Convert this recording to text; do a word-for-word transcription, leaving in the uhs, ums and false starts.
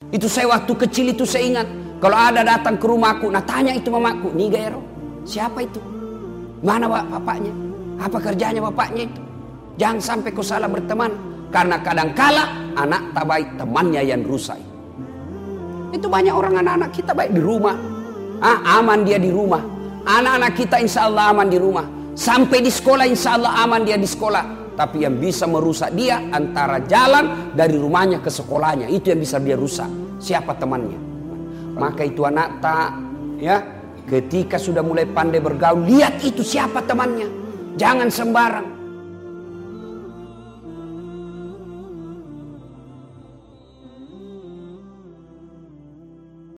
Itu saya waktu kecil itu saya ingat. Kalau ada datang ke rumahku, nah tanya itu mamaku, nih Gairo, siapa itu? Mana bapaknya? Apa kerjanya bapaknya itu? Jangan sampai kau salah berteman. Karena kadangkala anak tak baik, temannya yang rusak. Itu banyak orang anak-anak kita baik di rumah. Ah, aman dia di rumah. Anak-anak kita insya Allah aman di rumah. Sampai di sekolah insya Allah aman dia di sekolah. Tapi yang bisa merusak dia antara jalan dari rumahnya ke sekolahnya. Itu yang bisa dia rusak. Siapa temannya? Maka itu anak tak, ya, ketika sudah mulai pandai bergaul, lihat itu siapa temannya. Jangan sembarang.